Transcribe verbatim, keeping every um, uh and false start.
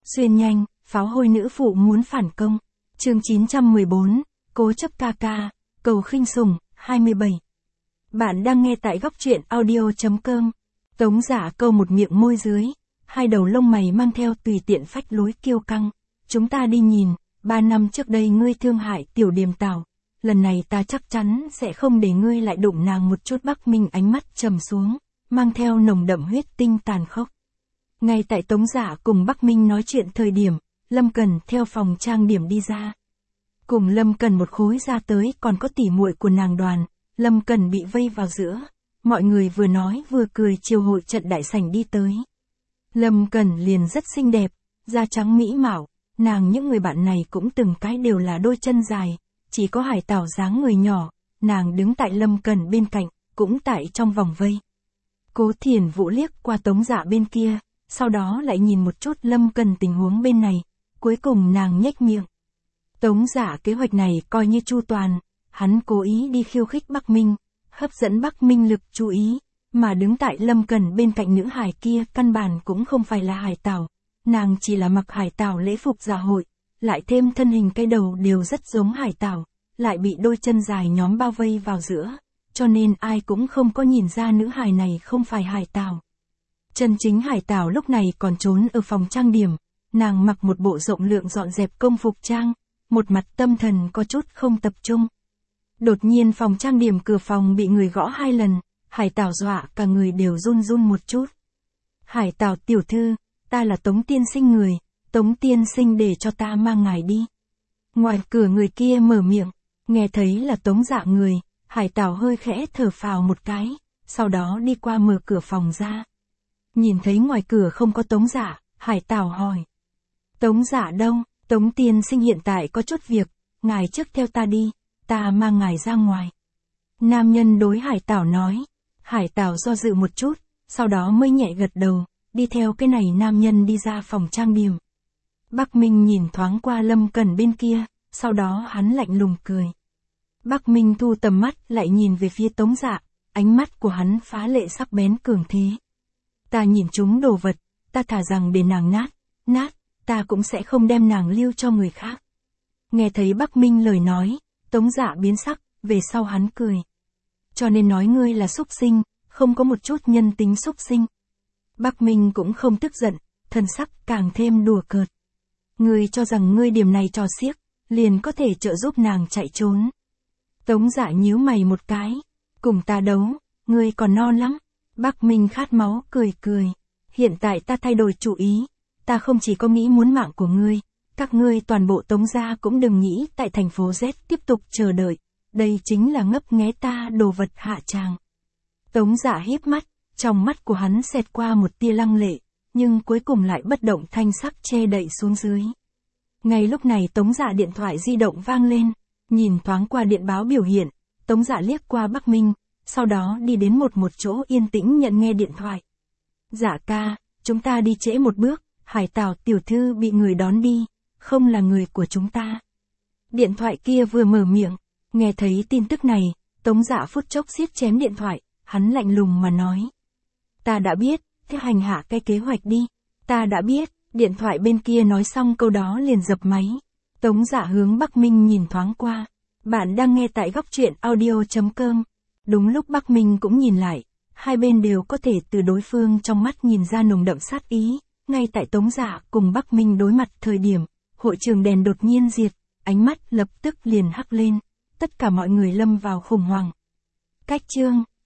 Xuyên nhanh, pháo hôi nữ phụ muốn phản công. Chương chín trăm mười bốn, cố chấp ca ca, cầu khinh sủng, hai mươi bảy. Bạn đang nghe tại góc truyện audio chấm com. Tống Giả câu một miệng môi dưới, hai đầu lông mày mang theo tùy tiện phách lối kiêu căng. Chúng ta đi nhìn, ba năm trước đây ngươi thương hại tiểu Điềm Tảo, lần này ta chắc chắn sẽ không để ngươi lại đụng nàng một chút. Bắc Minh ánh mắt trầm xuống, mang theo nồng đậm huyết tinh tàn khốc. Ngay tại Tống Giả cùng Bắc Minh nói chuyện thời điểm, Lâm Cần theo phòng trang điểm đi ra. Cùng Lâm Cần một khối ra tới còn có tỉ muội của nàng Đoàn. Lâm Cần bị vây vào giữa, mọi người vừa nói vừa cười chiều hội trận đại sảnh đi tới. Lâm Cần liền rất xinh đẹp, da trắng mỹ mạo, nàng những người bạn này cũng từng cái đều là đôi chân dài, chỉ có Hải Tảo dáng người nhỏ, nàng đứng tại Lâm Cần bên cạnh, cũng tại trong vòng vây. Cố Thiền Vũ liếc qua Tống Giả bên kia, sau đó lại nhìn một chút Lâm Cần tình huống bên này, cuối cùng nàng nhếch miệng. Tống Giả kế hoạch này coi như chu toàn, hắn cố ý đi khiêu khích Bắc Minh, hấp dẫn Bắc Minh lực chú ý, mà đứng tại Lâm Cần bên cạnh nữ hài kia căn bản cũng không phải là Hải Tảo, nàng chỉ là mặc Hải Tảo lễ phục dạ hội, lại thêm thân hình cái đầu đều rất giống Hải Tảo, lại bị đôi chân dài nhóm bao vây vào giữa, cho nên ai cũng không có nhìn ra nữ hài này không phải Hải Tảo. Chân chính Hải Tảo lúc này còn trốn ở phòng trang điểm, nàng mặc một bộ rộng lượng dọn dẹp công phục trang, một mặt tâm thần có chút không tập trung. Đột nhiên phòng trang điểm cửa phòng bị người gõ hai lần, Hải Tảo dọa cả người đều run run một chút. Hải Tảo tiểu thư, ta là Tống tiên sinh người, Tống tiên sinh để cho ta mang ngài đi. Ngoài cửa người kia mở miệng, nghe thấy là Tống Dạ người, Hải Tảo hơi khẽ thở phào một cái, sau đó đi qua mở cửa phòng ra. Nhìn thấy ngoài cửa không có Tống Dạ, Hải Tảo hỏi. Tống Dạ đâu? Tống tiên sinh hiện tại có chút việc, ngài trước theo ta đi, ta mang ngài ra ngoài. Nam nhân đối Hải Tảo nói. Hải Tảo do dự một chút, sau đó mới nhẹ gật đầu, đi theo cái này nam nhân đi ra phòng trang điểm. Bắc Minh nhìn thoáng qua Lâm Cần bên kia, sau đó hắn lạnh lùng cười. Bắc Minh thu tầm mắt lại nhìn về phía Tống Dạ, ánh mắt của hắn phá lệ sắc bén cường thế. Ta nhìn chúng đồ vật, ta thà rằng để nàng nát, nát, ta cũng sẽ không đem nàng lưu cho người khác. Nghe thấy Bắc Minh lời nói, Tống Dạ biến sắc, về sau hắn cười. Cho nên nói ngươi là súc sinh, không có một chút nhân tính súc sinh. Bắc Minh cũng không tức giận, thân sắc càng thêm đùa cợt. Ngươi cho rằng ngươi điểm này trò xiếc, liền có thể trợ giúp nàng chạy trốn. Tống Dạ nhíu mày một cái, cùng ta đấu, ngươi còn non lắm. Bắc Minh khát máu cười cười, hiện tại ta thay đổi chủ ý, ta không chỉ có nghĩ muốn mạng của ngươi, các ngươi toàn bộ Tống gia cũng đừng nghĩ tại thành phố Z tiếp tục chờ đợi, đây chính là ngấp nghé ta đồ vật hạ tràng. Tống Dạ híp mắt, trong mắt của hắn xẹt qua một tia lăng lệ, nhưng cuối cùng lại bất động thanh sắc che đậy xuống dưới. Ngay lúc này Tống Dạ điện thoại di động vang lên, nhìn thoáng qua điện báo biểu hiện, Tống Dạ liếc qua Bắc Minh, sau đó đi đến một một chỗ yên tĩnh nhận nghe điện thoại. Dạ ca, chúng ta đi trễ một bước, Hải Tảo tiểu thư bị người đón đi, không là người của chúng ta. Điện thoại kia vừa mở miệng, nghe thấy tin tức này, Tống Dạ phút chốc siết chém điện thoại, hắn lạnh lùng mà nói. Ta đã biết, thế hành hạ cái kế hoạch đi, ta đã biết, điện thoại bên kia nói xong câu đó liền dập máy. Tống Dạ hướng Bắc Minh nhìn thoáng qua, bạn đang nghe tại góc truyện audio chấm com. Đúng lúc Bắc Minh cũng nhìn lại, hai bên đều có thể từ đối phương trong mắt nhìn ra nồng đậm sát ý, ngay tại Tống Dạ cùng Bắc Minh đối mặt thời điểm, hội trường đèn đột nhiên diệt, ánh mắt lập tức liền hắc lên, tất cả mọi người lâm vào khủng hoảng. Cách chương